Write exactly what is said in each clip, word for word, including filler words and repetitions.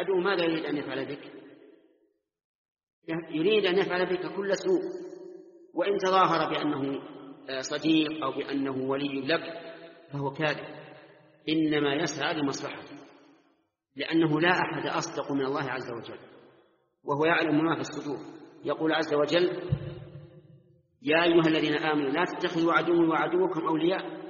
العدو ماذا يريد أن يفعل بك؟ يريد أن يفعل بك كل سوء، وإن تظاهر بأنه صديق أو بأنه ولي لك فهو كاذب، إنما يسعى لمصلحته، لأنه لا أحد أصدق من الله عز وجل، وهو يعلم ما في الصدور. يقول عز وجل: يا أيها الذين آمنوا لا تتخذوا عدوي وعدوكم أولياء.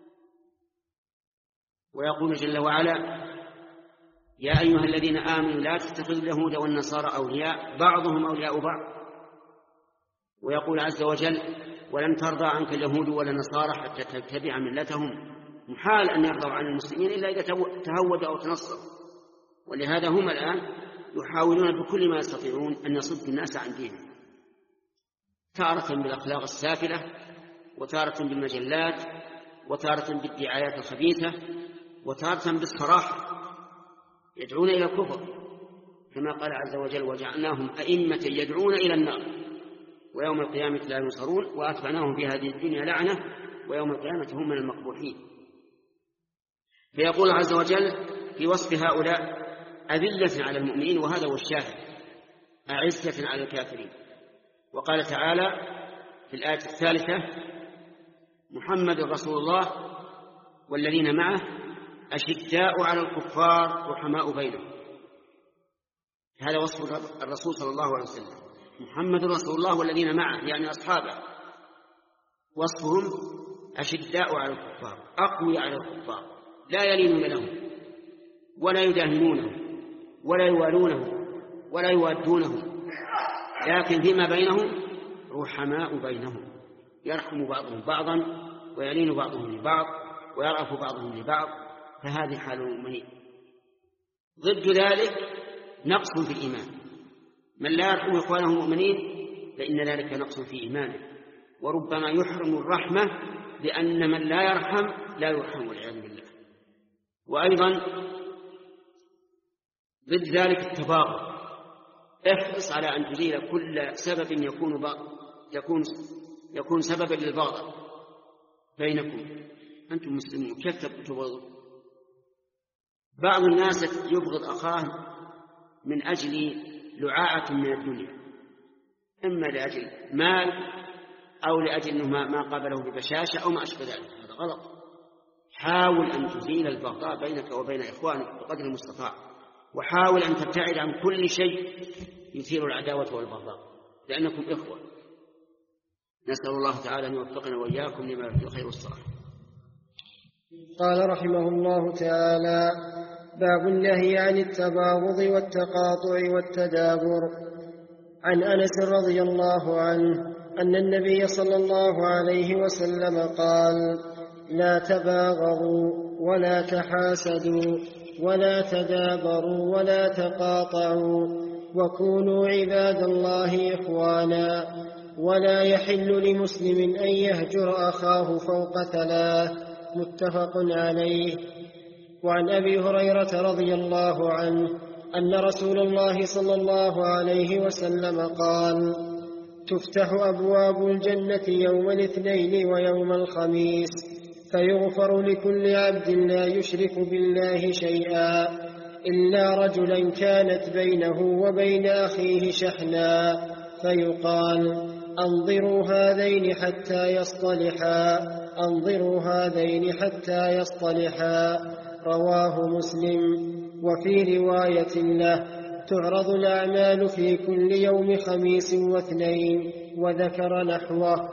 ويقول جل وعلا: يا أيها الذين آمنوا لا تتخذوا اليهود والنصارى أولياء بعضهم أولياء بعض. ويقول عز وجل: ولن ترضى عنك اليهود ولا النصارى حتى تتبع ملتهم. محال أن يرضوا عن المسلمين إلا إذا تهودوا أو تنصروا. ولهذا هم الآن يحاولون بكل ما يستطيعون أن يصدوا الناس عن دينهم، تارة بالأخلاق السافلة، وتارة بالمجلات، وتارة بالدعايات الخبيثة، وتارة بالصراحة، يدعون إلى الكفر كما قال عز وجل: وجعلناهم أئمة يدعون إلى النار ويوم القيامة لا ينصرون وأتبعناهم في هذه الدنيا لعنة ويوم القيامة هم من المقبوحين. فيقول عز وجل في وصف هؤلاء: أذلة على المؤمنين، وهذا هو الشاهد، أعزة على الكافرين. وقال تعالى في الآية الثالثة: محمد رسول الله والذين معه أشداء على الكفار رحماء بينهم. هذا وصف الرسول صلى الله عليه وسلم، محمد رسول الله والذين معه يعني أصحابه، وصفهم أشداء على الكفار، أقوي على الكفار، لا يلينون لهم ولا يداهنونهم ولا يوالونهم ولا يوادونهم، لكن فيما بينهم رحماء بينهم، يرحم بعضهم بعضا ويلين بعضهم لبعض ويرأف بعضهم لبعض. فهذه حال المؤمنين. ضد ذلك نقص في الإيمان، من لا يرحم إخوانه المؤمنين فإن ذلك نقص في إيمانه، وربما يحرم الرحمة لأن من لا يرحم لا يرحم والعياذ بالله. وأيضا ضد ذلك التباغض، احرص على أن تزيل كل سبب يكون يكون يكون سببا للبغض بينكم. أنتم مسلمون كيف تبغضون؟ بعض الناس يبغض أخاه من أجل لعاعة من الدنيا، إما لأجل مال أو لأجل أنه ما قابله ببشاشة أو ما أشبه ذلك. هذا غلط. حاول أن تزيل البغضاء بينك وبين إخوانك بقدر المستطاع، وحاول أن تبتعد عن كل شيء يثير العداوة والبغضاء، لأنكم إخوة. نسأل الله تعالى أن يوفقنا وإياكم لما فيه الخير والصلاح. قال رحمه الله تعالى: باب النهي عن التباغض والتقاطع والتدابر. عن أنس رضي الله عنه أن النبي صلى الله عليه وسلم قال: لا تباغضوا ولا تحاسدوا ولا تدابروا ولا تقاطعوا، وكونوا عباد الله إخوانا، ولا يحل لمسلم أن يهجر أخاه فوق ثلاث. متفق عليه. وعن أبي هريرة رضي الله عنه أن رسول الله صلى الله عليه وسلم قال: تفتح أبواب الجنة يوم الاثنين ويوم الخميس، فيغفر لكل عبد لا يشرك بالله شيئا إلا رجلا كانت بينه وبين أخيه شحنا، فيقال: أنظروا هذين حتى يصطلحا أنظروا هذين حتى يصطلحا. رواه مسلم. وفي رواية له: تعرض الأعمال في كل يوم خميس واثنين، وذكر نحوه.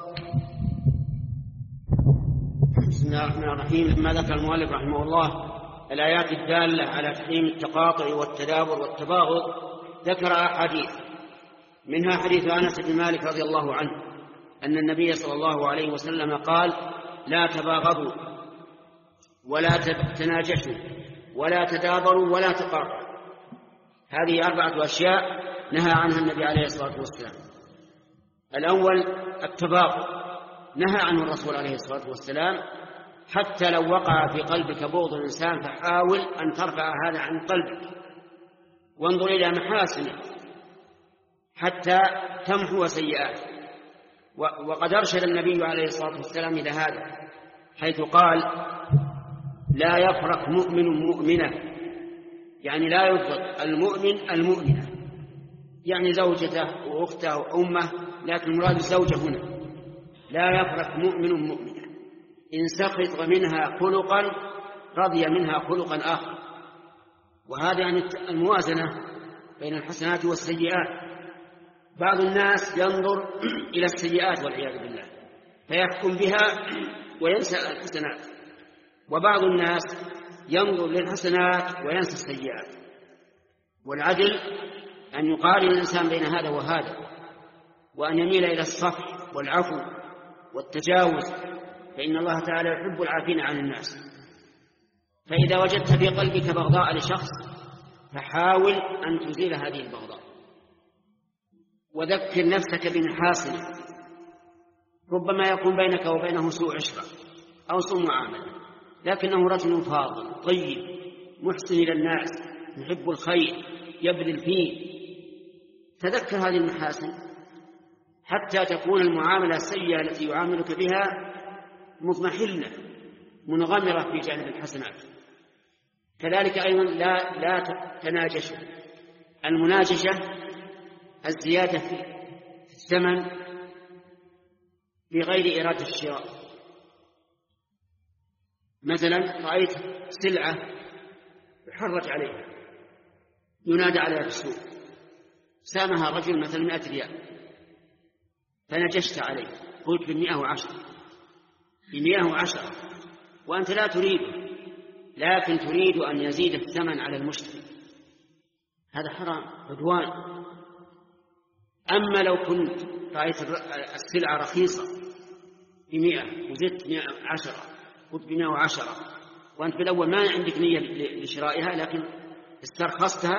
بسم الله الرحمن الرحيم. لما ذكر المؤلف رحمه الله الآيات الدالة على تحريم التقاطع والتدابر والتباغض، ذكر أحاديث، منها حديث أنس بن مالك رضي الله عنه أن النبي صلى الله عليه وسلم قال: لا تباغضوا ولا تناجشوا ولا تدابروا ولا تقاطعوا. هذه أربعة أشياء نهى عنها النبي عليه الصلاة والسلام. الأول التباغض، نهى عنه الرسول عليه الصلاة والسلام، حتى لو وقع في قلبك بغض الإنسان فحاول أن ترفع هذا عن قلبك، وانظر إلى محاسنه حتى تمحو سيئاته. وقد أرشد النبي عليه الصلاة والسلام إلى هذا، حيث قال: لا يفرق مؤمن مؤمنة يعني لا يفرق المؤمن المؤمنة، يعني زوجته وأخته وأمه، لكن المراد الزوجة هنا. لا يفرق مؤمن مؤمنة، إن سخط منها خلقا رضي منها خلقا آخر. وهذا يعني الموازنة بين الحسنات والسيئات. بعض الناس ينظر إلى السيئات والعياذ بالله فيحكم بها وينسى الحسنات، وبعض الناس ينظر للحسنات وينسى السيئات. والعدل أن يقارن الإنسان بين هذا وهذا، وأن يميل إلى الصفح والعفو والتجاوز، فإن الله تعالى يحب العافين عن الناس. فإذا وجدت في قلبك بغضاء لشخص فحاول أن تزيل هذه البغضاء، وذكر نفسك بمحاسنه. ربما يكون بينك وبينه سوء عشرة أو سوء معاملة، لكنه رجل فاضل طيب محسن إلى الناس يحب الخير يبذل فيه. تذكر هذه المحاسن حتى تكون المعاملة السيئة التي يعاملك بها مضمحلة منغمرة في جانب الحسنات. كذلك أيضا لا لا تناجشوا. المناجشة الزيادة في الثمن بغير إرادة الشراء. مثلا رأيت سلعة يحرج عليها ينادى عليها في السوق، سامها رجل مثلا مئة ريال، فنجشت عليه قلت بمئة وعشرة بمئة وعشرة وأنت لا تريده، لكن تريد أن يزيد الثمن على المشتري، هذا حرام عدوان. أما لو كنت رأيت السلعة رخيصة بمئة وزدت مئة وعشرة قلت بمئة وعشرة، وأنت بالأول ما عندك نية لشرائها لكن استرخصتها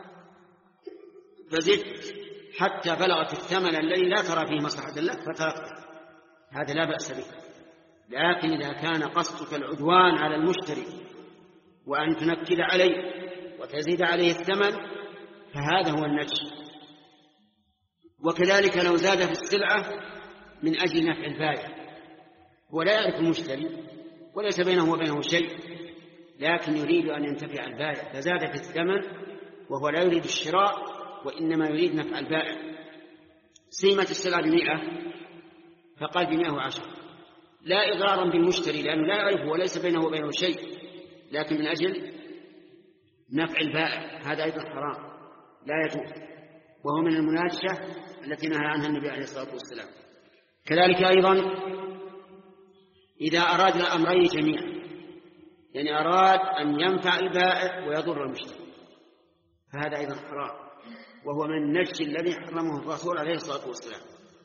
فزدت حتى بلغت الثمن الذي لا ترى فيه مصلحة لك فتركته، هذا لا بأس به. لكن إذا كان قصدك العدوان على المشتري وأن تنكد عليه وتزيد عليه الثمن فهذا هو النجش. وكذلك لو زاد في السلعة من أجل نفع البائع، هو لا يعرف المشتري وليس بينه وبينه شيء، لكن يريد أن ينتفع البائع فزاد في الثمن وهو لا يريد الشراء وإنما يريد نفع البائع. سيمة السلعة بمئة فقال بمئة وعشرة، لا إضرارا بالمشتري لأنه لا يعرفه وليس بينه وبينه شيء، لكن من أجل نفع البائع، هذا أيضا حرام لا يجوز، وهو من المناجشة التي نهى عنها النبي عليه الصلاة والسلام. كذلك أيضا إذا أراد الأمرين جميعا، يعني أراد أن ينفع البائع ويضر المشتري، فهذا أيضا حرام، وهو من النجش الذي حرمه الرسول عليه الصلاة والسلام.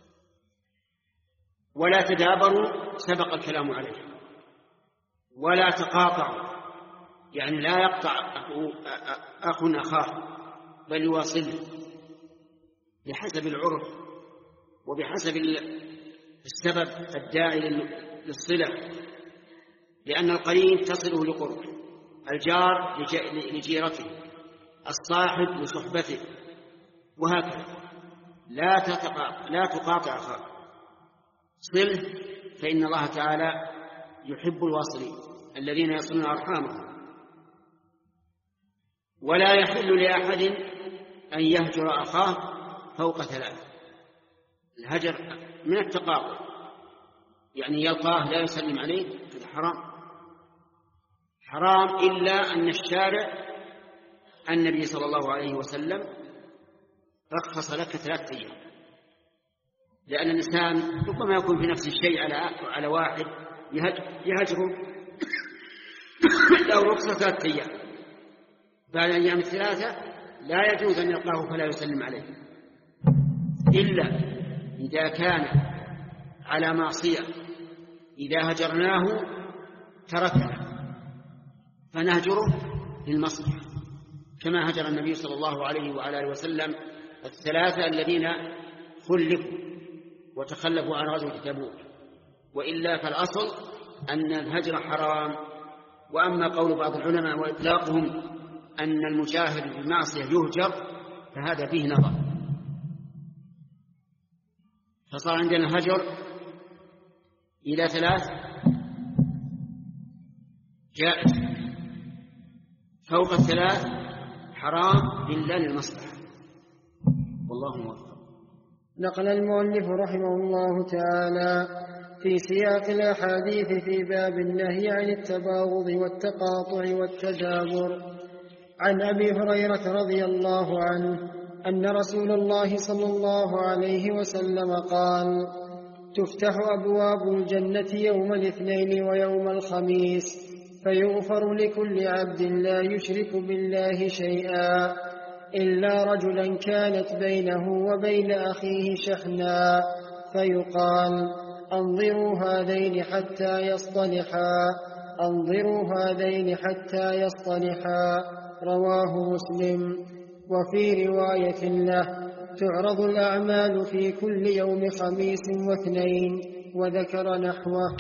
ولا تدابروا سبق الكلام عليه. ولا تقاطعوا، يعني لا يقطع أخ أخاه بل يواصله بحسب العرف وبحسب السبب الداعي للصلة، لأن القريب تصله لقربه، الجار لجيرته، الصاحب لصحبته، وهكذا. لا تقاطع لا تقاطع أخاك، صله، فإن الله تعالى يحب الواصلين الذين يصلون أرحامهم. ولا يحل لأحد أن يهجر أخاه فوق ثلاث. الهجر من التقاطع، يعني يلقاه لا يسلم عليه، هذا حرام حرام إلا أن الشارع النبي صلى الله عليه وسلم رخص لك ثلاثة أيام، لأن الإنسان ربما يكون في نفس الشيء على على واحد يهجره له رخصة ثلاثة أيام، بعد الأيام الثلاثة لا يجوز أن يلقاه فلا يسلم عليه، إلا إذا كان على معصية، إذا هجرناه تركنا فنهجره للمصلحة، كما هجر النبي صلى الله عليه وعلى آله وسلم الثلاثة الذين خلفوا وتخلفوا عن غزوة تبوك. وإلا فالأصل أن الهجر حرام. وأما قول بعض العلماء وإطلاقهم أن المجاهد بالمعصية يهجر فهذا فيه نظر. فصار عندنا الهجر إلى ثلاث جائز، فوق الثلاث الحرام إلا للمصلحة، والله موفق. نقل المؤلف رحمه الله تعالى في سياق الأحاديث في باب النهي عن التباغض والتقاطع والتدابر عن أبي هريرة رضي الله عنه أن رسول الله صلى الله عليه وسلم قال: تفتح أبواب الجنة يوم الاثنين ويوم الخميس فيغفر لكل عبد لا يشرك بالله شيئا إلا رجلا كانت بينه وبين أخيه شحنا فيقال: أنظروا هذين حتى يصطلحا أنظروا هذين حتى يصطلحا رواه مسلم. وفي رواية له: تعرض الأعمال في كل يوم خميس واثنين، وذكر نحوه.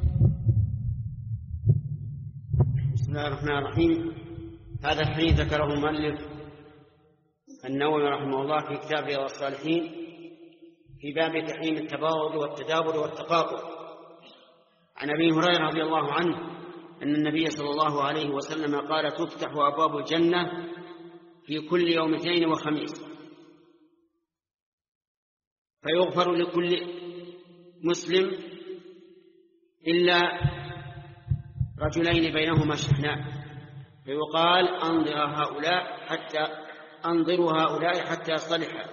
بسم الله الرحمن الرحيم. هذا الحديث ذكره المؤلف النووي رحمه الله في كتاب رياض الصالحين في باب تحريم التباغض والتدابر والتقاطع عن أبي هريرة رضي الله عنه أن النبي صلى الله عليه وسلم قال: تفتح أبواب الجنة في كل يوم اثنين وخميس فيغفر لكل مسلم إلا رجلين بينهما شحناء فيقال: أنظر هؤلاء حتى أنظروا هؤلاء حتى يصطلحا.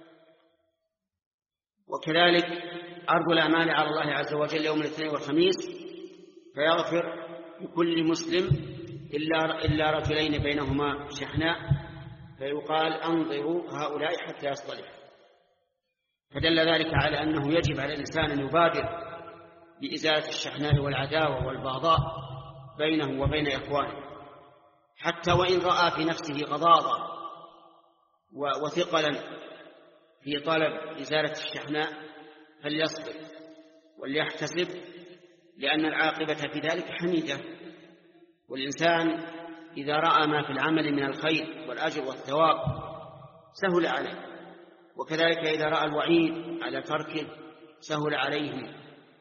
وكذلك عرض الأعمال على الله عز وجل يوم الاثنين والخميس فيغفر لكل مسلم إلا, إلا رجلين بينهما شحناء فيقال: أنظروا هؤلاء حتى يصطلحا. فدل ذلك على أنه يجب على الإنسان أن يبادر بإزالة الشحناء والعداوة والبغضاء بينه وبين إخوانه، حتى وإن رأى في نفسه غضاضة وثقلا في طلب إزالة الشحناء فليصبر وليحتسب، لأن العاقبة في ذلك حميدة. والإنسان إذا رأى ما في العمل من الخير والأجر والثواب سهل عليه، وكذلك إذا رأى الوعيد على تركه سهل عليه.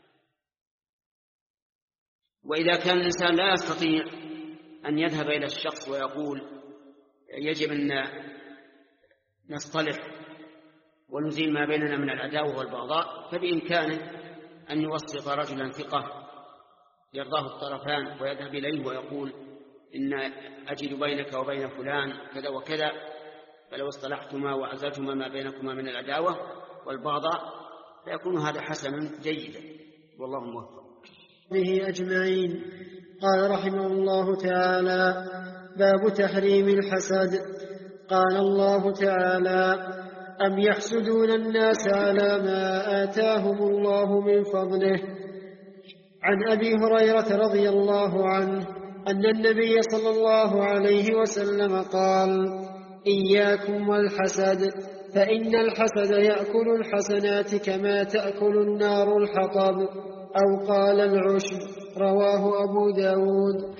وإذا كان الإنسان لا يستطيع أن يذهب إلى الشخص ويقول يجب أن نصطلح ونزيل ما بيننا من العداوة والبغضاء، فبإمكانه أن يوسط رجلا ثقة يرضاه الطرفان ويذهب إليه ويقول: إن أجد بينك وبين فلان كذا وكذا، فلو اصطلحتما وعزلتما ما بينكما من العداوة والبغضاء فيكون هذا حسنا جيدا، والله موفق. به أجمعين. قال رحمه الله تعالى: باب تحريم الحسد. قال الله تعالى: أم يحسدون الناس على ما آتاهم الله من فضله. عن أبي هريرة رضي الله عنه أن النبي صلى الله عليه وسلم قال: إياكم والحسد، فإن الحسد يأكل الحسنات كما تأكل النار الحطب، أو قال العشب. رواه أبو داود.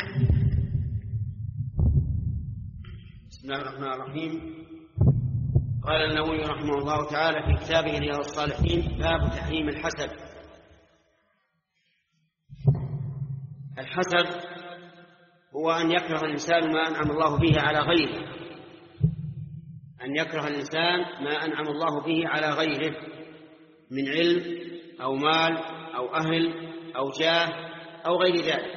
بسم الله الرحمن الرحيم. قال النووي رحمه الله تعالى في كتابه رياض الصالحين: باب تحريم الحسد. الحسد هو أن يكره الإنسان ما أنعم الله به على غيره، أن يكره الإنسان ما أنعم الله به على غيره من علم أو مال أو أهل أو جاه أو غير ذلك.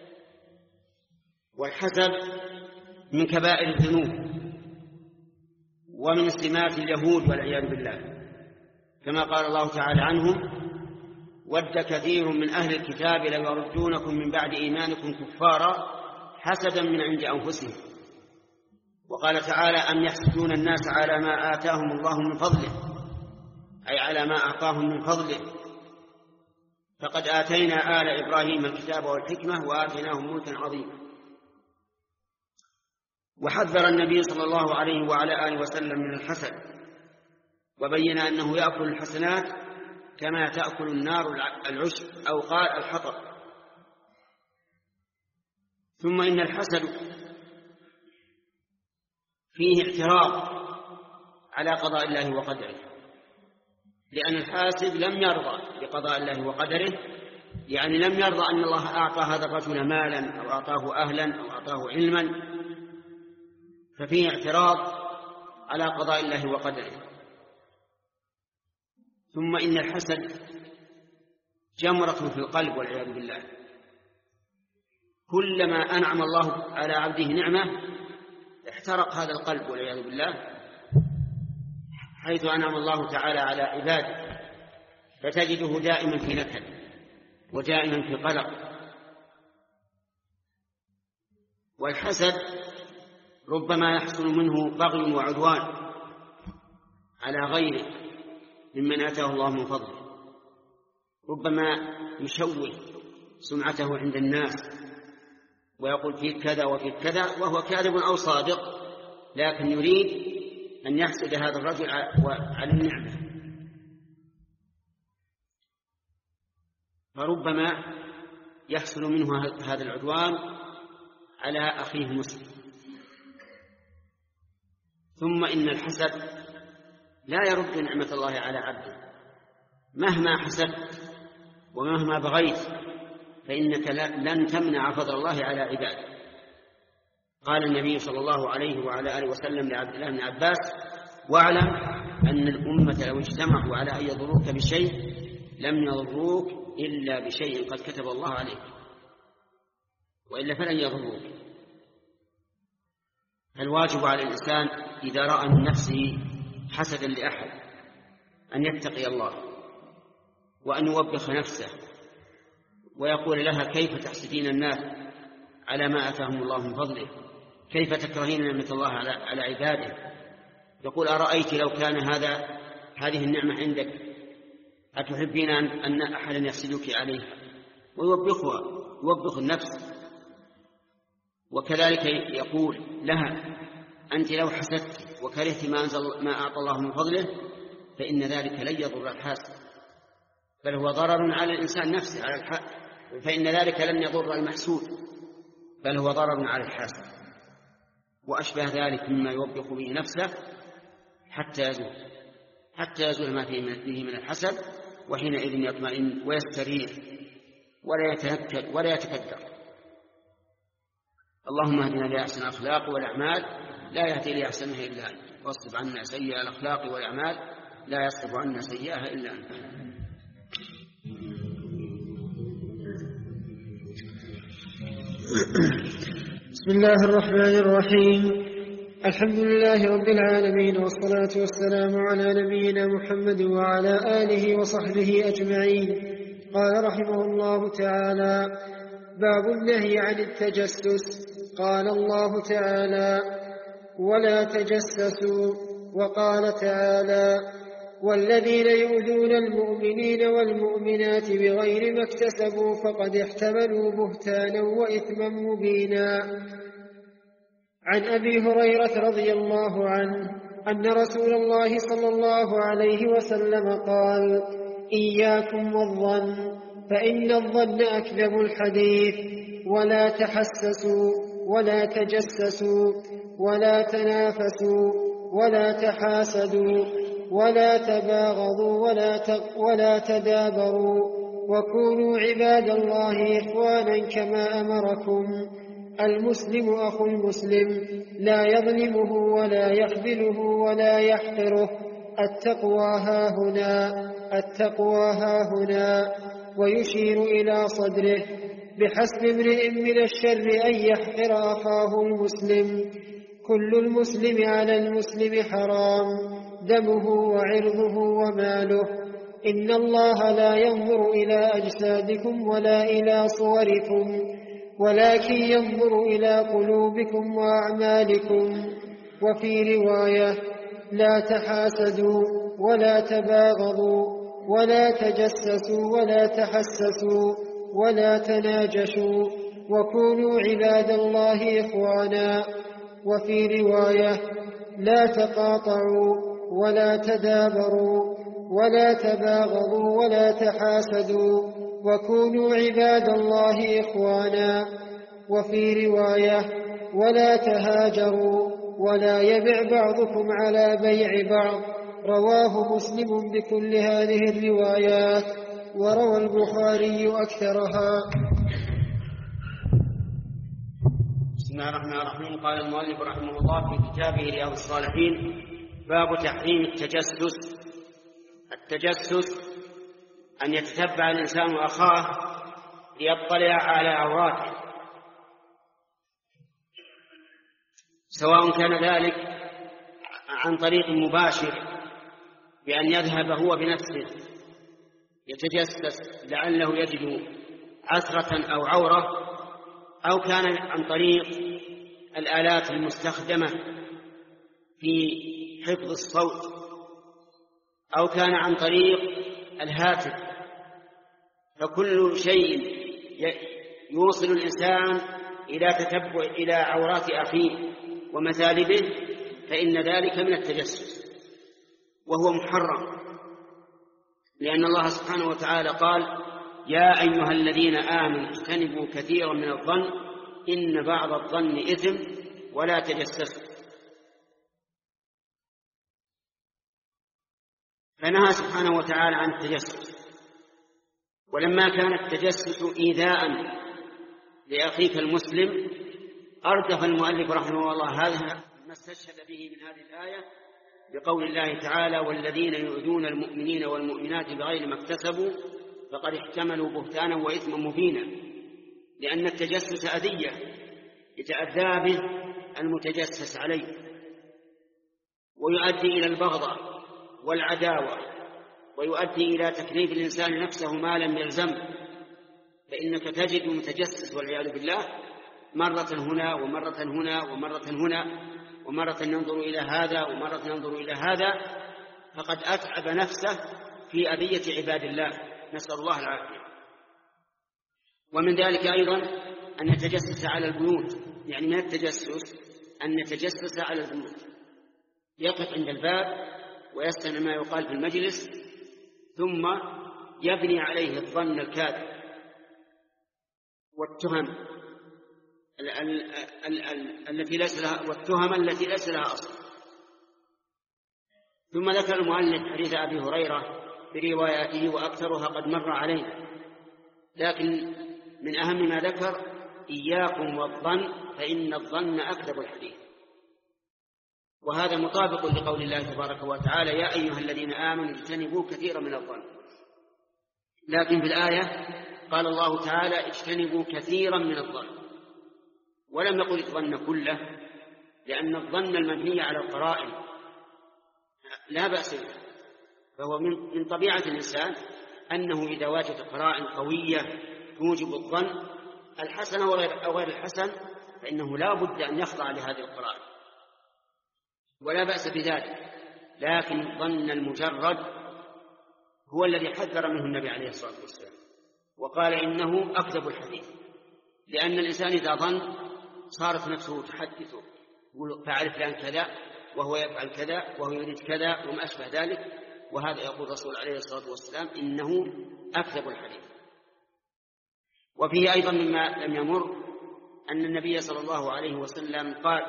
والحسد من كبائر الذنوب ومن سمات اليهود والعياذ بالله، كما قال الله تعالى عنهم: ود كثير من أهل الكتاب ليردونكم من بعد إيمانكم كفارا حسدا من عند أنفسهم. وقال تعالى: أم يحسدون الناس على ما آتاهم الله من فضله، أي على ما أعطاهم من فضله. فقد آتينا آل إبراهيم الكتاب والحكمة وآتيناهم ملكا عظيما. وحذر النبي صلى الله عليه وعلى آله وسلم من الحسد، وبين أنه يأكل الحسنات كما تأكل النار العشب، أو قال الحطب. ثم إن الحسد فيه اعتراض على قضاء الله وقدره، لأن الحاسد لم يرضى بقضاء الله وقدره، يعني لم يرضى أن الله أعطى هذا الرجل مالا أو أعطاه أهلا أو أعطاه علما، ففيه اعتراض على قضاء الله وقدره. ثم إن الحسد جمرة في القلب والعياذ بالله. كلما أنعم الله على عبده نعمة احترق هذا القلب والعياذ بالله، حيث أنعم الله تعالى على عباده فتجده دائما في نكد ودائما في قلق. والحسد ربما يحصل منه بغي وعدوان على غيره ممن آتاه الله من فضله، ربما يشوه سمعته عند الناس ويقول فيك كذا وفيك كذا وهو كاذب أو صادق، لكن يريد أن يحسد هذا الرجل على النعمة. فربما يحصل منه هذا العدوان على أخيه المسلم. ثم إن الحسد لا يرد نعمة الله على عبده، مهما حسدت ومهما بغيت فإنك لن تمنع فضل الله على عباده. قال النبي صلى الله عليه وعلى آله وسلم لعبد الله بن عباس: واعلم أن الأمة لو اجتمعوا على أن يضروك بشيء لم يضروك إلا بشيء قد كتب الله عليك، وإلا فلن يضروك. فالواجب على الإنسان إذا رأى من نفسه حسدا لأحد أن يتقي الله وأن يوبخ نفسه ويقول لها: كيف تحسدين الناس على ما آتاهم الله من فضله؟ كيف تكرهين نعمة الله على, على عباده؟ يقول: أرأيت لو كان هذا هذه النعمة عندك أتحبين أن أحدا يحسدك عليها؟ ويوبخها، يوبخ النفس. وكذلك يقول لها: أنت لو حسدت وكرهت ما, أنزل ما أعطى الله من فضله فإن ذلك لن يضر الحاسد، بل هو ضرر على الإنسان نفسه، على الحق، فإن ذلك لن يضر المحسود بل هو ضرر على الحاسد. وأشبه ذلك مما يوبخ به نفسه حتى يزول حتى يزول ما فيه من الحسد، وحينئذ يطمئن ويستريح ولا يتنكد ولا يتكدر. اللهم اهدنا لأحسن الأخلاق والأعمال لا يهدي لأحسنها إلا أنت، واصرف عنا سيئة الأخلاق والأعمال لا يصرف عنا سيئها إلا أنت. بسم الله الرحمن الرحيم. الحمد لله رب العالمين، والصلاة والسلام على نبينا محمد وعلى آله وصحبه أجمعين. قال رحمه الله تعالى: باب النهي عن التجسس. قال الله تعالى: ولا تجسسوا. وقال تعالى: والذين يؤذون المؤمنين والمؤمنات بغير ما اكتسبوا فقد احتملوا بهتانا وإثما مبينا. عن أبي هريرة رضي الله عنه أن رسول الله صلى الله عليه وسلم قال: إياكم والظن فإن الظن أكذب الحديث، ولا تحسسوا ولا تجسسوا ولا تنافسوا ولا تحاسدوا ولا تباغضوا ولا ولا تدابروا، وكونوا عباد الله إخوانا كما أمركم. المسلم أخو المسلم لا يظلمه ولا يخذله ولا يحقره. التقوى هاهنا التقوى هاهنا. ويشير إلى صدره: بحسب امرئ من الشر أن يحقر أخاه المسلم. كل المسلم على المسلم حرام، دمه وعرضه وماله. إن الله لا ينظر إلى أجسادكم ولا إلى صوركم، ولكن ينظر إلى قلوبكم وأعمالكم. وفي رواية: لا تحاسدوا ولا تباغضوا ولا تجسسوا ولا تحسسوا ولا تناجشوا، وكونوا عباد الله إخوانا. وفي رواية: لا تقاطعوا ولا تدابروا ولا تباغضوا ولا تحاسدوا، وكونوا عباد الله إخوانا. وفي رواية: ولا تهاجروا ولا يبع بعضكم على بيع بعض. رواه مسلم بكل هذه الروايات، وروى البخاري أكثرها. بسم بسم الله الرحمن الرحيم. قال المؤلف رحمه الله في كتابه رياض الصالحين: باب تحريم التجسس. التجسس أن يتتبع الإنسان أخاه ليطلع على عوراته، سواء كان ذلك عن طريق مباشر بأن يذهب هو بنفسه يتجسس لعله يجد عثرة أو عورة، أو كان عن طريق الآلات المستخدمة في حفظ الصوت، أو كان عن طريق الهاتف. فكل شيء يوصل الإنسان إلى تتبع إلى عورات أخيه ومثالبه فإن ذلك من التجسس، وهو محرم، لأن الله سبحانه وتعالى قال: يا أيها الذين آمنوا اجتنبوا كثيرا من الظن إن بعض الظن إثم ولا تجسسوا. فنهى سبحانه وتعالى عن التجسس. ولما كان التجسس إيذاء لأخيك المسلم، أردف المؤلف رحمه الله هذا ما استشهد به من هذه الآية بقول الله تعالى: والذين يؤذون المؤمنين والمؤمنات بغير ما اكتسبوا فقد احتملوا بهتانا وإثما مبينا. لأن التجسس أذية يتأذى به المتجسس عليه، ويؤدي إلى البغضة والعداوة، ويؤدي إلى تكليف الإنسان نفسه ما لم يلزمه. فإنك تجد متجسس والعياذ بالله مرة هنا ومرة هنا ومرة هنا، ومرة ينظر إلى هذا ومرة ينظر إلى هذا، فقد أتعب نفسه في أذية عباد الله، نسأل الله العافية. ومن ذلك أيضا أن يتجسس على البيوت، يعني من التجسس أن يتجسس على البيوت، يقف عند الباب ويستمع ما يقال في المجلس ثم يبني عليه الظن الكاذب والتهم التي ليس لها والتهم التي ليس لها أصل. ثم ذكر المؤلف حديث أبي هريرة برواياته وأكثرها قد مر علينا، لكن من أهم ما ذكر: إياكم والظن فإن الظن أكذب الحديث. وهذا مطابق لقول الله تبارك وتعالى: يا أيها الذين آمنوا اجتنبوا كثيرا من الظن. لكن في الآية قال الله تعالى: اجتنبوا كثيرا من الظن، ولم يقل الظن كله، لأن الظن المبني على القرائن لا بأس به، فهو من طبيعة الإنسان أنه إذا وجد قرائن قوية توجب الظن الحسن أو غير الحسن فإنه لا بد أن يخضع لهذه القرائن، ولا بأس بذلك. لكن الظن المجرد هو الذي حذر منه النبي عليه الصلاة والسلام وقال إنه أكذب الحديث، لأن الإنسان إذا ظن صارت نفسه تحدثه، يقول فعل فلان كذا وهو يفعل كذا وهو يريد كذا وما أشبه ذلك، وهذا يقول الرسول عليه الصلاة والسلام إنه أكذب الحديث. وفيه أيضا مما لم يمر أن النبي صلى الله عليه وسلم قال: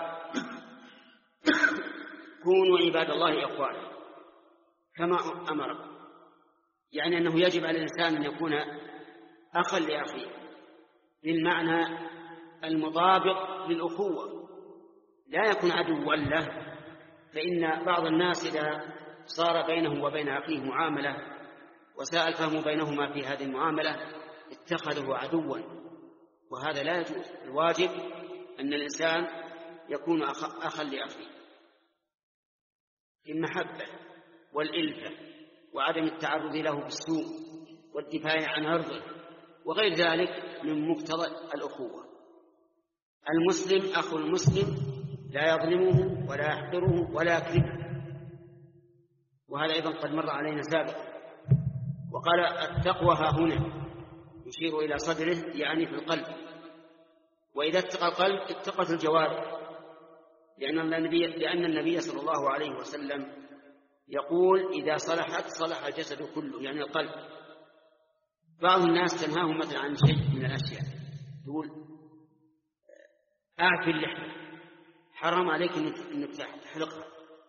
كونوا عباد الله إخوانا كما أمركم، يعني أنه يجب على الإنسان أن يكون أخا لأخيه بالمعنى المطابق للأخوة، لا يكون عدوا له. فإن بعض الناس إذا صار بينه وبين أخيه معاملة وساء الفهم بينهما في هذه المعاملة اتخذه عدوا، وهذا لا يجوز. الواجب أن الإنسان يكون أخا لأخيه في المحبة والإلفة وعدم التعرض له بالسوء والدفاع عن عرضه وغير ذلك من مقتضى الأخوة. المسلم أخو المسلم لا يظلمه ولا يحقره ولا يكذبه، وهذا أيضا قد مر علينا سابقا. وقال: التقوى ها هنا، يشير إلى صدره يعني في القلب، وإذا اتقى القلب اتقت الجوارح، لأن النبي, لأن النبي صلى الله عليه وسلم يقول: إذا صلحت صلح الجسد كله، يعني القلب. بعض الناس تنهاهم مثلا عن شيء من الأشياء، يقول: أعفي اللحية، حرام عليك أنك تحلقها،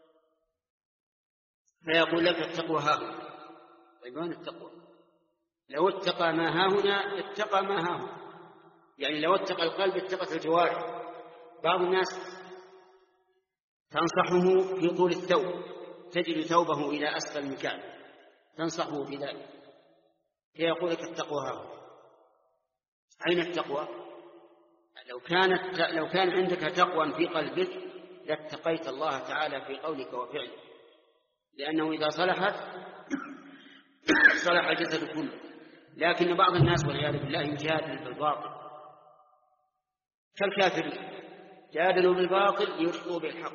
فيقول لك: التقوى ها هنا. طيب وين التقوى؟ لو اتقى ما ها هنا اتقى ما ها هنا، يعني لو اتقى القلب اتقت الجوارح، بعض الناس تنصحه في طول الثوب، تجد ثوبه إلى أسفل المكان، تنصحه في ذلك فيقول لك التقوى ها. أين التقوى؟ لو كانت لو كان عندك تقوى في قلبك لاتقيت الله تعالى في قولك وفعلك، لأنه إذا صلحت صلح الجسد كله. لكن بعض الناس والعياذ بالله يجادل بالباطل كالكافرين، جادلوا بالباطل ليشقوا بالحق،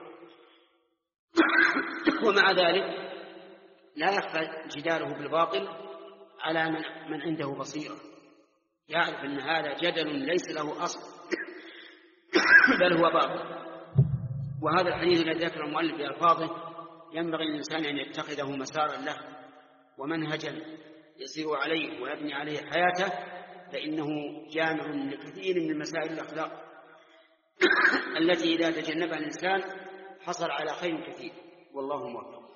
ومع ذلك لا يخفى جداله بالباطل على من عنده بصيرة، يعرف أن هذا جدل ليس له أصل بل هو باطل. وهذا الحديث الذي ذكر المؤلف بألفاظه ينبغي للإنسان أن يتخذه مسارا له ومنهجا يسير عليه ويبني عليه حياته، فإنه جامع لكثير من مسائل الأخلاق التي إذا تجنبها الإنسان حصل على خير كثير، والله موفق.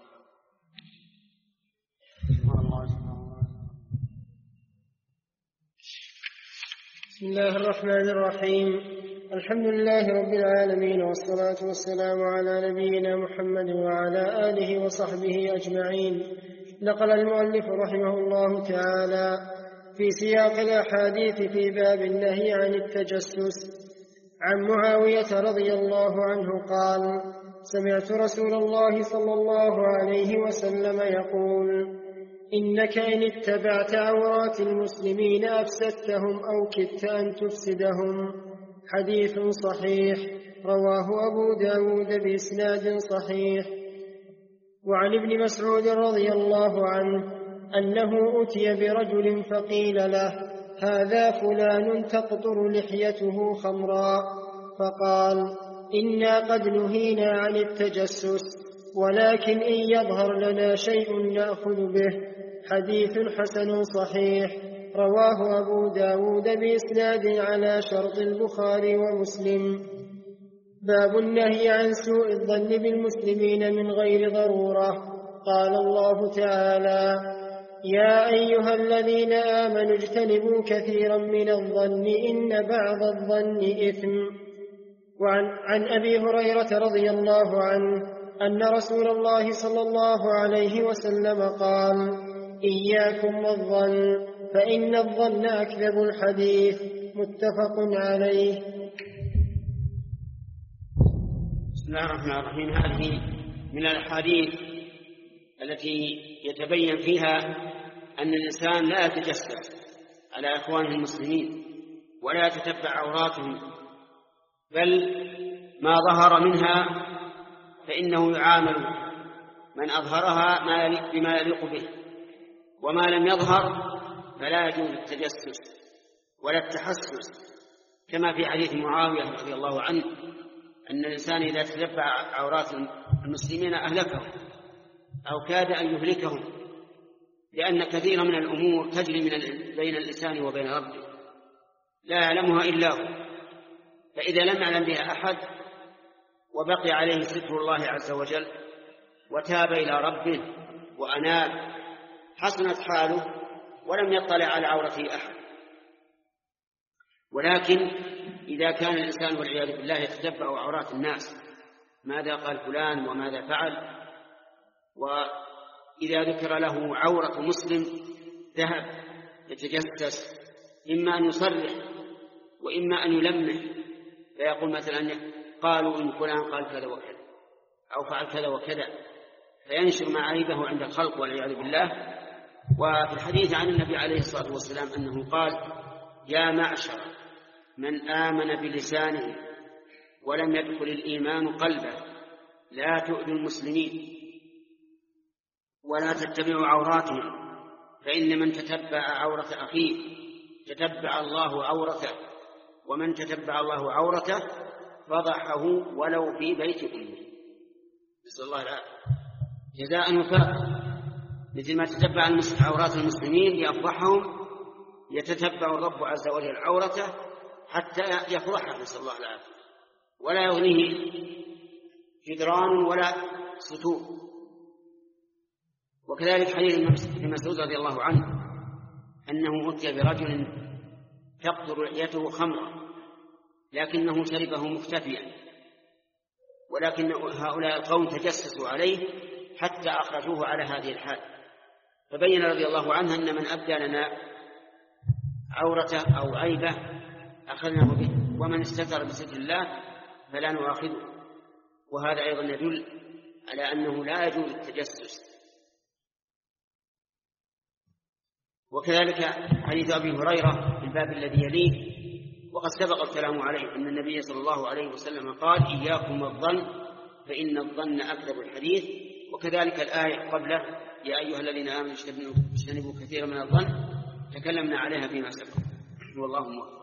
بسم الله الرحمن الرحيم. الحمد لله رب العالمين، والصلاة والسلام على نبينا محمد وعلى آله وصحبه أجمعين. نقل المؤلف رحمه الله تعالى في سياق الأحاديث في باب النهي عن التجسس عن معاوية رضي الله عنه قال: سمعت رسول الله صلى الله عليه وسلم يقول: إنك إن اتبعت عورات المسلمين أفسدتهم أو كدت أن تفسدهم. حديث صحيح رواه أبو داود بإسناد صحيح. وعن ابن مسعود رضي الله عنه أنه أتي برجل فقيل له: هذا فلان تقطر لحيته خمرا، فقال: إنا قد نهينا عن التجسس، ولكن إن يظهر لنا شيء نأخذ به. حديث حسن صحيح رواه أبو داود بإسناد على شرط البخاري ومسلم. باب النهي عن سوء الظن بالمسلمين من غير ضرورة. قال الله تعالى: يا أيها الذين آمنوا اجتنبوا كثيرا من الظن إن بعض الظن إثم. وعن عن أبي هريرة رضي الله عنه أن رسول الله صلى الله عليه وسلم قال: إياكم والظن فإن الظن أكذب الحديث. متفق عليه. بسم الله الرحمن الرحيم. هذه من الأحاديث التي يتبين فيها أن الإنسان لا يتجسس على إخوانه المسلمين ولا يتتبع عوراتهم، بل ما ظهر منها فإنه يعامل من أظهرها بما يليق به، وما لم يظهر فلا يجوز التجسس ولا التحسس، كما في حديث معاوية رضي الله عنه أن الإنسان إذا تتبع عورات المسلمين أهلكهم أو كاد أن يهلكهم، لأن كثيرا من الأمور تجري من بين الإنسان وبين ربه لا يعلمها إلا هو، فإذا لم يعلم بها أحد وبقي عليه ستر الله عز وجل وتاب إلى ربه وأناب حسنت حاله ولم يطلع على عورته أحد. ولكن إذا كان الإنسان والعياذ بالله يتتبع عورات الناس، ماذا قال فلان وماذا فعل، وإذا ذكر له عورة مسلم ذهب يتجسس، إما أن يصرح وإما أن يلمح، فيقول مثلا قالوا إن فلان قال كذا وكذا أو فعل كذا وكذا، فينشر معايبه عند الخلق والعياذ بالله. وفي الحديث عن النبي عليه الصلاة والسلام أنه قال: يا معشر من آمن بلسانه ولم يدخل الإيمان قلبه لا تؤذوا المسلمين ولا تتبعوا عوراتهم، فإن من تتبع عورة أخيه تتبع الله عورته، ومن تتبع الله عورته فضحه ولو في بيت أمه. نسأل الله العافية. جزاء وفاء، مثل ما تتبع عورات المسلمين ليفضحهم يتتبع الرب عز وجل عورته حتى يفضحه، نسأل الله العافية، ولا يغنيه جدران ولا ستور. وكذلك حديث ابن مسعود رضي الله عنه أنه أتي برجل تقطر لحيته خمرا لكنه شربه مختفيا، ولكن هؤلاء القوم تجسسوا عليه حتى أخرجوه على هذه الحال. فبين رضي الله عنه أن من أبدى لنا عورته أو عيبه أخذناه به، ومن استتر بستر الله فلا نؤاخذه. وهذا أيضا يدل على أنه لا يجوز التجسس. وكذلك حديث أبي هريرة في الباب الذي يليه وقد سبق الكلام عليه أن النبي صلى الله عليه وسلم قال: إياكم والظن فإن الظن أكذب الحديث. وكذلك الآية قبله: يا أيها الذين آمنوا اجتنبوا كثيرا من الظن، تكلمنا عليها فيما سبق. والله موفق.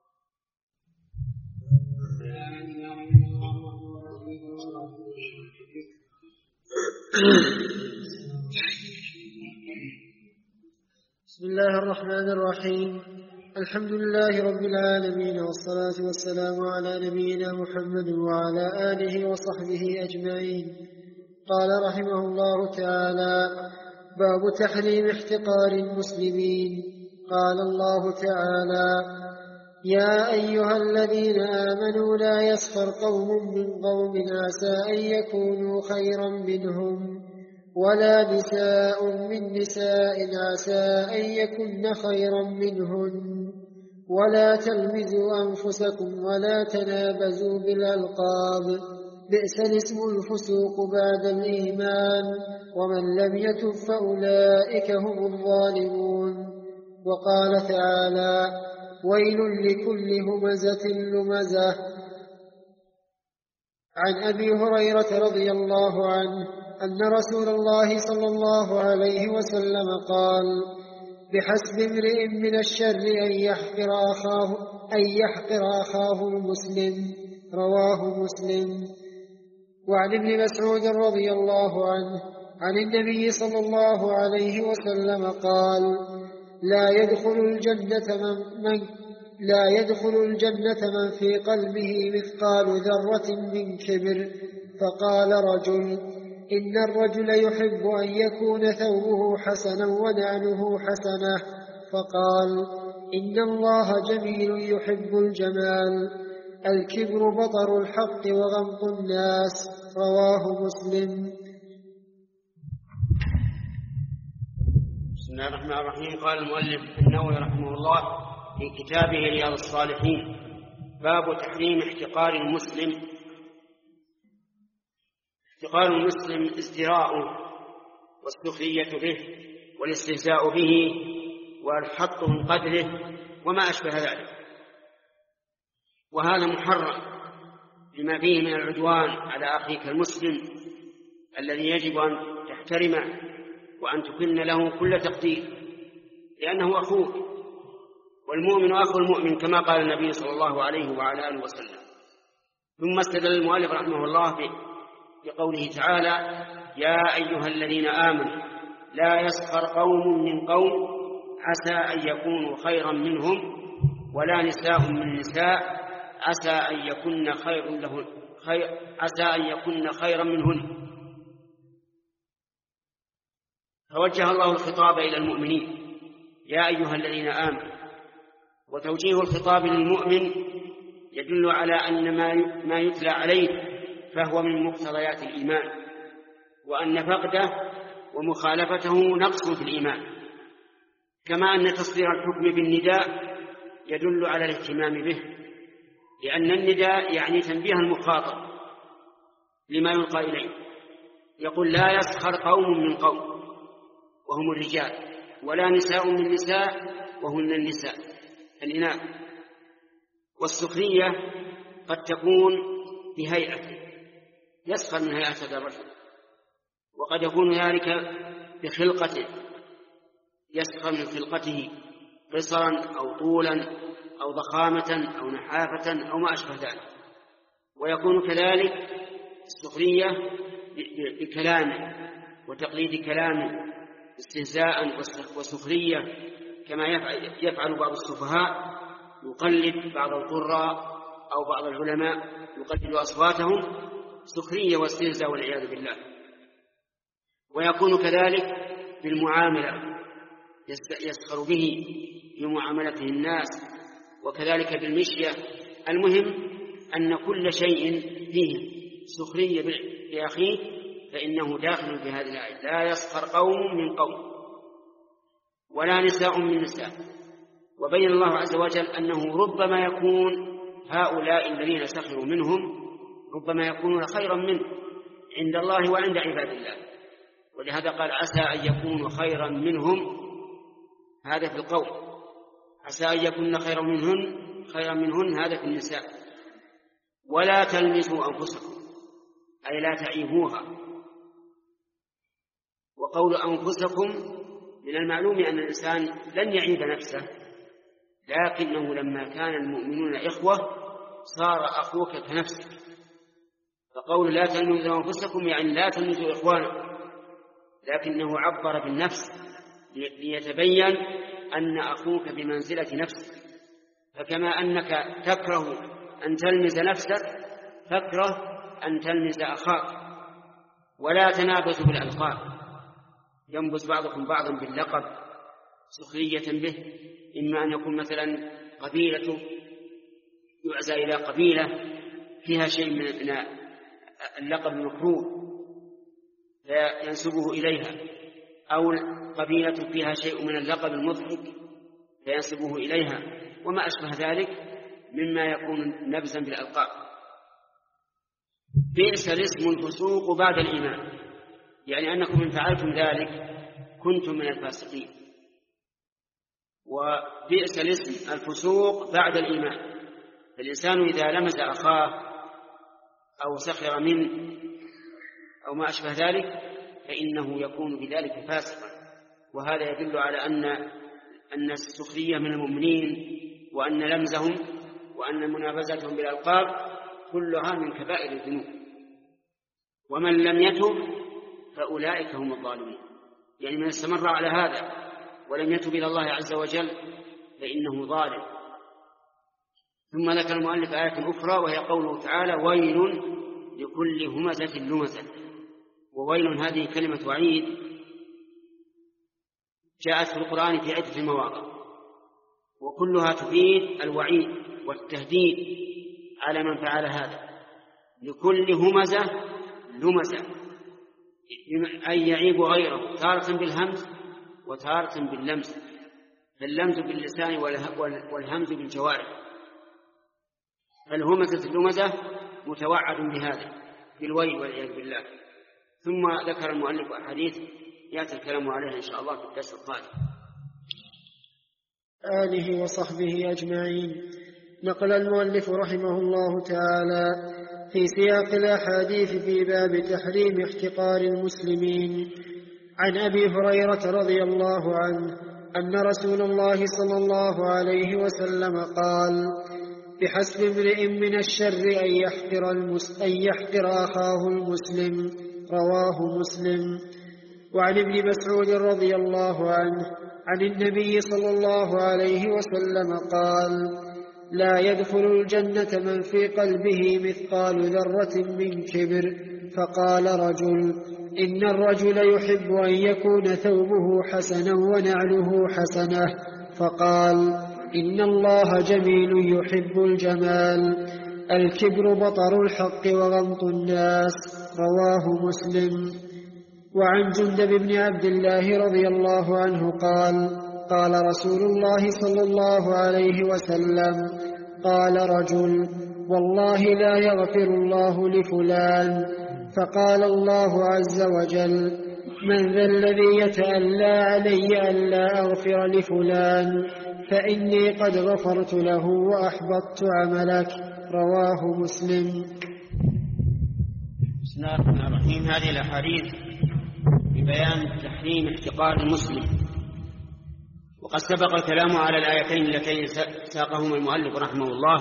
بسم الله الرحمن الرحيم. الحمد لله رب العالمين، والصلاة والسلام على نبينا محمد وعلى آله وصحبه أجمعين. قال رحمه الله تعالى: باب تحريم احتقار المسلمين. قال الله تعالى: يا أيها الذين آمنوا لا يسخر قوم من قوم عسى أن يكونوا خيرا منهم، ولا نساء من نساء عسى أن يكن خيرا منهن، ولا تلمزوا أنفسكم ولا تنابزوا بالألقاب، بئس الاسم الفسوق بعد الإيمان، ومن لم يتب فأولئك هم الظالمون. وقال تعالى: ويل لكل همزة لمزة. عن أبي هريرة رضي الله عنه أن رسول الله صلى الله عليه وسلم قال: بحسب امرئ من الشر أن يحقر أخاه, أن يحقر أخاه المسلم. رواه مسلم. وعن ابن مسعود رضي الله عنه عن النبي صلى الله عليه وسلم قال: لا يدخل الجنة من, من لا يدخل الجنة من في قلبه مثقال ذرة من كبر. فقال رجل: إن الرجل يحب أن يكون ثوبه حسنا ونعله حسنة. فقال: إن الله جميل يحب الجمال. الكبر بطر الحق وغمط الناس. رواه مسلم. بسم الله الرحمن الرحيم. قال المؤلف النووي رحمه الله في كتابه رياض الصالحين: باب تحريم احتقار المسلم. احتقار المسلم ازدراؤه والسخرية به والاستهزاء به والحط من قدره وما أشبه ذلك، وهذا محرم لما فيه من العدوان على أخيك المسلم الذي يجب أن تحترمه وأن تكن له كل تقدير، لأنه أخوك، والمؤمن أخو المؤمن كما قال النبي صلى الله عليه وعلى آله وسلم. ثم استدل المؤلف رحمه الله بقوله تعالى: يا أيها الذين آمنوا لا يسخر قوم من قوم عسى أن يكونوا خيرا منهم، ولا نساء من نساء عسى أن يكن خير له خير عسى أن يكن خيرا منهن. فوجه الله الخطاب إلى المؤمنين: يا أيها الذين آمنوا. وتوجيه الخطاب للمؤمن يدل على أن ما يتلى عليه فهو من مقتضيات الإيمان، وأن فقده ومخالفته نقص في الإيمان، كما أن تصدير الحكم بالنداء يدل على الاهتمام به، لأن النداء يعني تنبيه المخاطب لما يلقى إليه. يقول: لا يسخر قوم من قوم وهم الرجال، ولا نساء من نساء وهن النساء الإناث. والسخرية قد تكون بهيئة، يسخر من هيئة هذا الرجل، وقد يكون ذلك بخلقته، يسخر من خلقته قصرا أو طولا أو ضخامة أو نحافة أو ما أشبه ذلك. ويكون كذلك السخرية بكلامه وتقليد كلامه، استهزاء وسخرية، كما يفعل بعض السفهاء، يقلد بعض القراء أو بعض العلماء يقلد أصواتهم، سخرية واستهزاء والعياذ بالله. ويكون كذلك بالمعاملة، يسخر به بمعاملته الناس، وكذلك بالمشية. المهم أن كل شيء فيه سخرية بأخيه فإنه داخل في هذه الآية. لا يسخر قوم من قوم ولا نساء من نساء. وبين الله عز وجل أنه ربما يكون هؤلاء الذين سخروا منهم ربما يكونون خيرا منه عند الله وعند عباد الله، ولهذا قال عسى أن يكونوا خيرا منهم، هذا في القول، عسى أن يكون خيرا منهن خيرا منهن هذا في النساء. ولا تلمزوا أنفسكم أي لا تعيبوها. وقول أنفسكم من المعلوم أن الإنسان لن يعيب نفسه، لكنه لما كان المؤمنون إخوة صار أخوك كنفسك. فقول لا تلمزوا أنفسكم يعني لا تلمزوا إخوانكم، لكنه عبر بالنفس ليتبين أن أخوك بمنزلة نفسك. فكما أنك تكره أن تلمز نفسك فاكره أن تلمز أخاك. ولا تنابزوا بالألقاب، ينبز بعضكم بعضا باللقب سخرية به، إما أن يكون مثلا قبيلته يعزى إلى قبيلة فيها شيء من اللقب المكروه فينسبه إليها، أو قبيلة فيها شيء من اللقب المضحك فينسبه إليها، وما أشبه ذلك مما يكون نبزا بالألقاب. بئس الاسم الفسوق بعد الإيمان، يعني أنكم إن فعلتم ذلك كنتم من الفاسقين. وبئس الاسم الفسوق بعد الإيمان، فالإنسان إذا لمس أخاه أو سخر منه أو ما أشبه ذلك فإنه يكون بذلك فاسقا. وهذا يدل على أن أن السخرية من المؤمنين وأن لمزهم وأن منابزتهم بالألقاب كلها من كبائر الذنوب. ومن لم يتب فأولئك هم الظالمون، يعني من استمر على هذا ولم يتب إلى الله عز وجل فإنه ظالم. ثم ذكر المؤلف آية أخرى وهي قوله تعالى ويل لكل همزة لمزة. وويل هذه كلمة وعيد جاءت في القرآن في عدة مواضع، وكلها تفيد الوعيد والتهديد على من فعل هذا. لكل همزة لمزة أي يعيب غيره، تارة بالهمز وتارة باللمز، فاللمز باللسان والهمز بالجوارح. فالهمزة اللمزة متوعد بهذا بالويل والعياذ بالله. ثم ذكر المؤلف أحاديث يأتي الكلام عليها إن شاء الله في الدرس القادم. آله وصحبه أجمعين. نقل المؤلف رحمه الله تعالى في سياق الأحاديث في باب تحريم احتقار المسلمين عن أبي هريرة رضي الله عنه أن رسول الله صلى الله عليه وسلم قال بحسب امرئ من الشر أن يحقر, المس... أن يحقر أخاه المسلم، رواه مسلم. وعن ابن مسعود رضي الله عنه عن النبي صلى الله عليه وسلم قال لا يدخل الجنة من في قلبه مثقال ذرة من كبر. فقال رجل إن الرجل يحب أن يكون ثوبه حسنا ونعله حسنة. فقال إن الله جميل يحب الجمال. الكبر بطر الحق وغمط الناس، رواه مسلم. وعن جندب بن عبد الله رضي الله عنه قال قال رسول الله صلى الله عليه وسلم قال رجل والله لا يغفر الله لفلان. فقال الله عز وجل من ذا الذي يتألى علي ألا أغفر لفلان فإني قد غفرت له وأحبطت عملك، رواه مسلم. بسم الله الرحمن الرحيم. هذه الأحاديث ببيان تحريم احتقار المسلم، وقد سبق الكلام على الآيتين اللتين ساقهما المؤلف رحمه الله.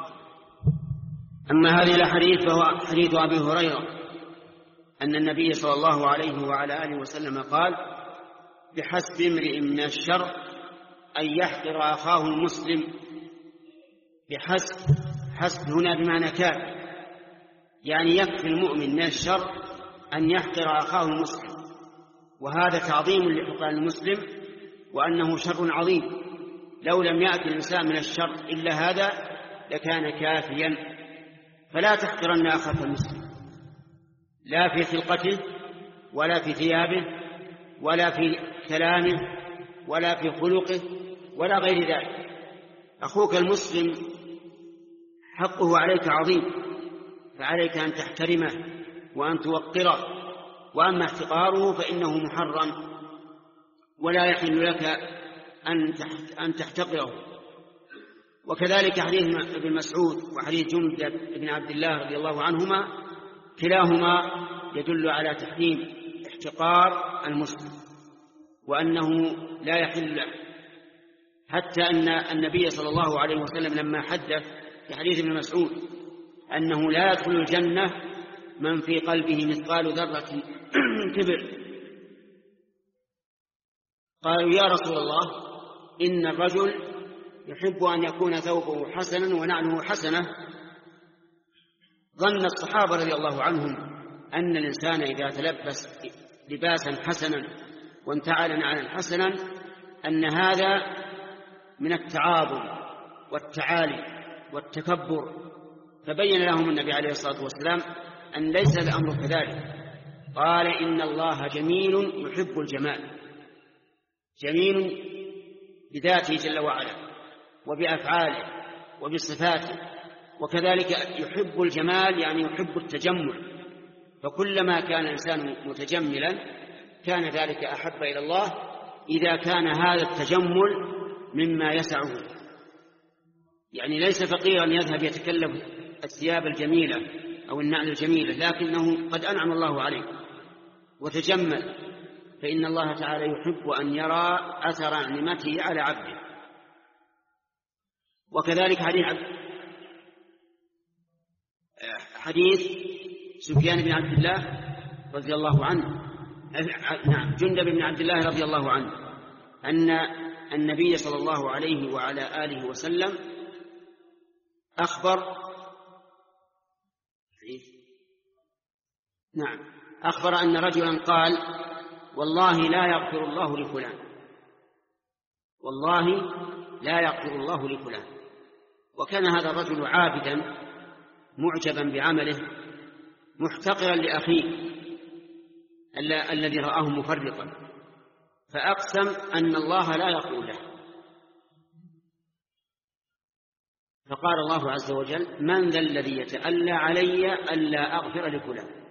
أما هذه الأحاديث فهو حديث أبي هريرة أن النبي صلى الله عليه وعلى آله وسلم قال بحسب امرئ من الشر أن يحقر أخاه المسلم. بحسب، حسب هنا بمعنى كافٍ، يعني يكفي المؤمن من الشر أن يحقر أخاه المسلم، وهذا تعظيم لحقار المسلم وأنه شر عظيم. لو لم يأتي الإنسان من الشر إلا هذا لكان كافيا. فلا تحقرن أخاك المسلم، لا في خلقته ولا في ثيابه ولا في كلامه ولا في خلقه ولا غير ذلك. أخوك المسلم حقه عليك عظيم، فعليك أن تحترمه وأن توقره، وأما احتقاره فإنه محرم ولا يحل لك أن تحتقره. وكذلك حديث ابن مسعود وحديث جندب بن عبد الله رضي الله عنهما كلاهما يدل على تحريم احتقار المسلم وأنه لا يحل له، حتى أن النبي صلى الله عليه وسلم لما حدث في حديث ابن مسعود أنه لا يدخل الجنة من في قلبه مثقال ذرة من كبر، قالوا يا رسول الله إن الرجل يحب أن يكون ثوبه حسنا ونعله حسنة. ظن الصحابة رضي الله عنهم أن الإنسان إذا تلبس لباسا حسنا وانتعل نعلا حسنا أن هذا من التعاظم والتعالي والتكبر، فبين لهم النبي عليه الصلاة والسلام أن ليس الأمر كذلك. قال إن الله جميل يحب الجمال، جميل بذاته جل وعلا وبأفعاله وبصفاته، وكذلك يحب الجمال يعني يحب التجمل، فكلما كان الإنسان متجملا كان ذلك أحب إلى الله إذا كان هذا التجمل مما يسعه، يعني ليس فقيرا يذهب يتكلف الثياب الجميلة أو النعل الجميلة، لكنه قد أنعم الله عليه وتجمل، فإن الله تعالى يحب أن يرى أثر نعمته على عبده. وكذلك حديث حديث سفيان بن عبد الله رضي الله عنه نعم جندب بن عبد الله رضي الله عنه أن النبي صلى الله عليه وعلى آله وسلم أخبر نعم أخبر أن رجلا قال والله لا يغفر الله لفلان، والله لا يغفر الله لفلان. وكان هذا الرجل عابدا معجبا بعمله محتقرا لأخيه الذي رآه مفرطا، فأقسم أن الله لا يغفر له، فقال الله عز وجل من ذا الذي يتألى علي ألا أغفر لفلان،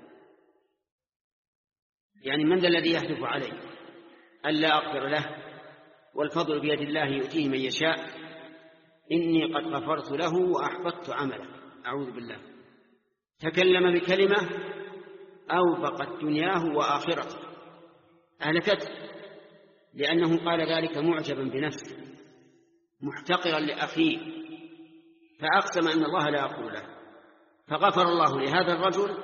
يعني من ذا الذي يحلف علي ألا أغفر له، والفضل بيد الله يؤتيه من يشاء، إني قد غفرت له وأحبطت عمله. أعوذ بالله. تكلم بكلمة أوبقت دنياه وآخرته، أهلكته، لأنه قال ذلك معجبا بنفسه محتقرا لأخيه، فأقسم أن الله لا يغفر له، فغفر الله لهذا الرجل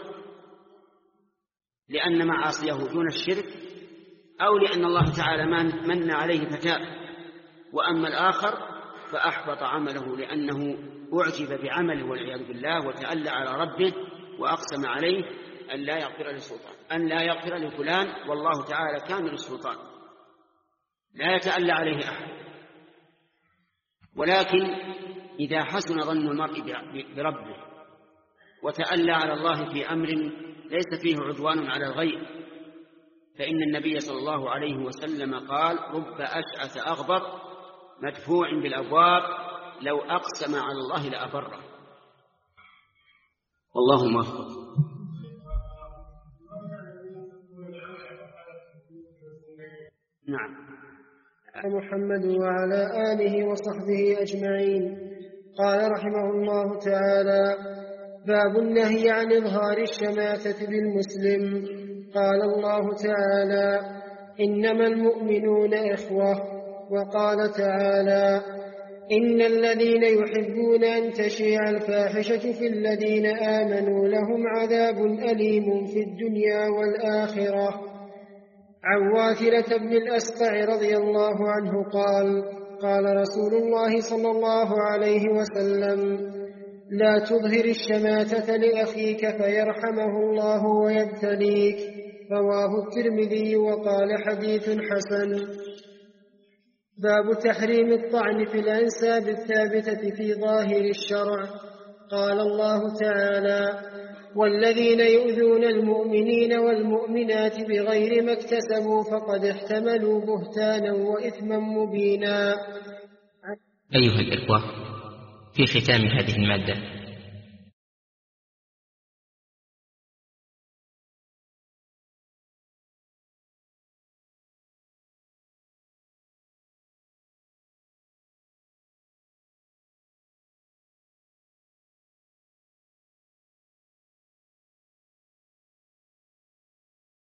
لأن معاصيه دون الشرك، أو لأن الله تعالى من عليه فتاب. وأما الآخر فأحبط عمله لأنه أعجب بعمله والعياذ بالله وتألى على ربه وأقسم عليه أن لا يغفر للسلطان أن لا يغفر لفلان، والله تعالى كامل السلطان لا يتألى عليه أحد. ولكن إذا حسن ظن المرء بربه وتألى على الله في أمر ليس فيه عدوان على الغير، فإن النبي صلى الله عليه وسلم قال رب أشعث أغبر مدفوع بالأبواب لو أقسم على الله لأبره. اللهم أكبر. نعم. محمد وعلى آله وصحبه أجمعين. قال رحمه الله تعالى باب النهي عن إظهار الشماتة بالمسلم. قال الله تعالى إنما المؤمنون إخوة. وقال تعالى إن الذين يحبون أن تشيع الفاحشة في الذين آمنوا لهم عذاب أليم في الدنيا والآخرة. عن واثلة بن الأسقع رضي الله عنه قال قال رسول الله صلى الله عليه وسلم لا تظهر الشماتة لأخيك فيرحمه الله ويبتليك. رواه الترمذي وقال حديث حسن. باب تحريم الطعن في الأنساب الثابتة في ظاهر الشرع. قال الله تعالى والذين يؤذون المؤمنين والمؤمنات بغير ما اكتسبوا فقد احتملوا بهتانا وإثما مبينا. أيها الإخوة، في ختام هذه المادة